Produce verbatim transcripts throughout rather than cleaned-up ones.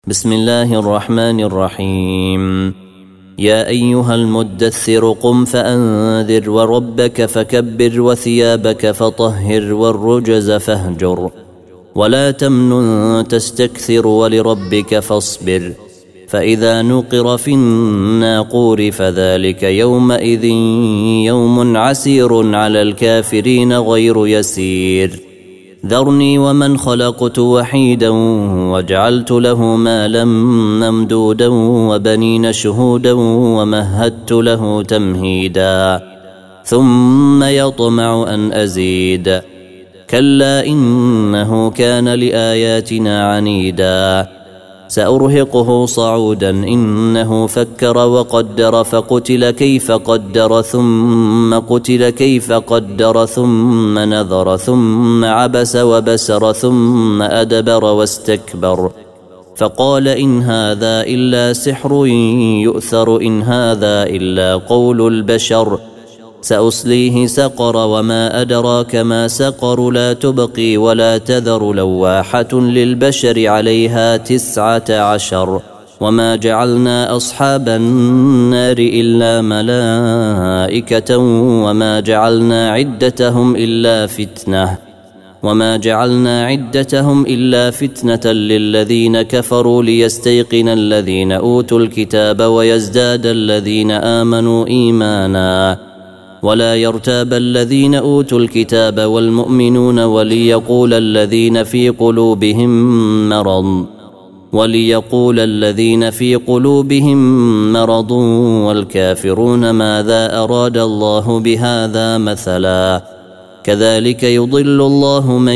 بسم الله الرحمن الرحيم. يا أيها المدثر قم فأنذر وربك فكبر وثيابك فطهر والرجز فاهجر ولا تمنن تستكثر ولربك فاصبر فإذا نقر في الناقور فذلك يومئذ يوم عسير على الكافرين غير يسير. ذرني ومن خلقت وحيدا وجعلت له مالا ممدودا وبنين شهودا ومهدت له تمهيدا ثم يطمع أن أزيد كلا إنه كان لآياتنا عنيدا سأرهقه صعودا إنه فكر وقدر فقتل كيف قدر ثم قتل كيف قدر ثم نظر ثم عبس وبسر ثم أدبر واستكبر فقال إن هذا إلا سحر يؤثر إن هذا إلا قول البشر سأصليه سقر وما أدراك ما سقر لا تبقي ولا تذر لواحة للبشر عليها تسعة عشر وما جعلنا أصحاب النار إلا ملائكة وما جعلنا عدتهم إلا فتنة وما جعلنا عدتهم إلا فتنة للذين كفروا ليستيقن الذين أوتوا الكتاب ويزداد الذين آمنوا إيمانا ولا يرتاب الذين أوتوا الكتاب والمؤمنون وليقول الذين في قلوبهم مرض وليقول الذين في قلوبهم مرض والكافرون ماذا أراد الله بهذا مثلا كذلك يضل الله من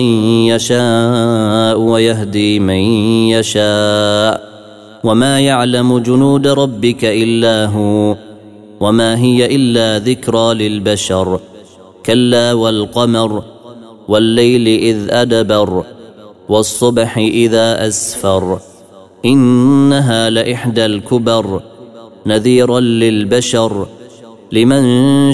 يشاء ويهدي من يشاء وما يعلم جنود ربك إلا هو وما هي إلا ذكرى للبشر كلا والقمر والليل إذ أدبر والصبح إذا أسفر إنها لإحدى الكبر نذيرا للبشر لمن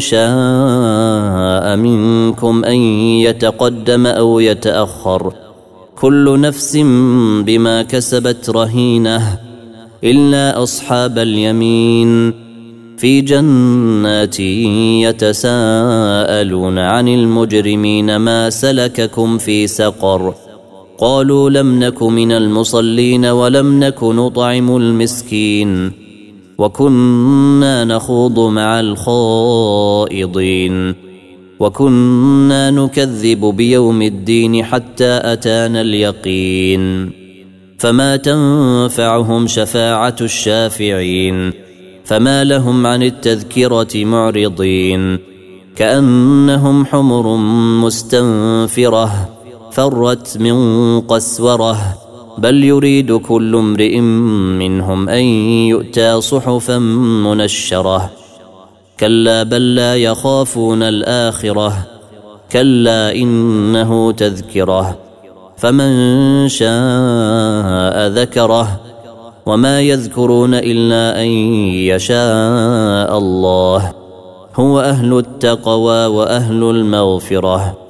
شاء منكم أن يتقدم أو يتأخر كل نفس بما كسبت رهينة إلا أصحاب اليمين في جنات يتساءلون عن المجرمين ما سلككم في سقر قالوا لم نك من المصلين ولم نك نطعم المسكين وكنا نخوض مع الخائضين وكنا نكذب بيوم الدين حتى أتانا اليقين فما تنفعهم شفاعة الشافعين فما لهم عن التذكرة معرضين كأنهم حمر مستنفرة فرت من قسورة بل يريد كل امرئ منهم أن يؤتى صحفا منشرة كلا بل لا يخافون الآخرة كلا إنه تذكرة فمن شاء ذكره وما يذكرون إلا أن يشاء الله هو أهل التقوى وأهل المغفرة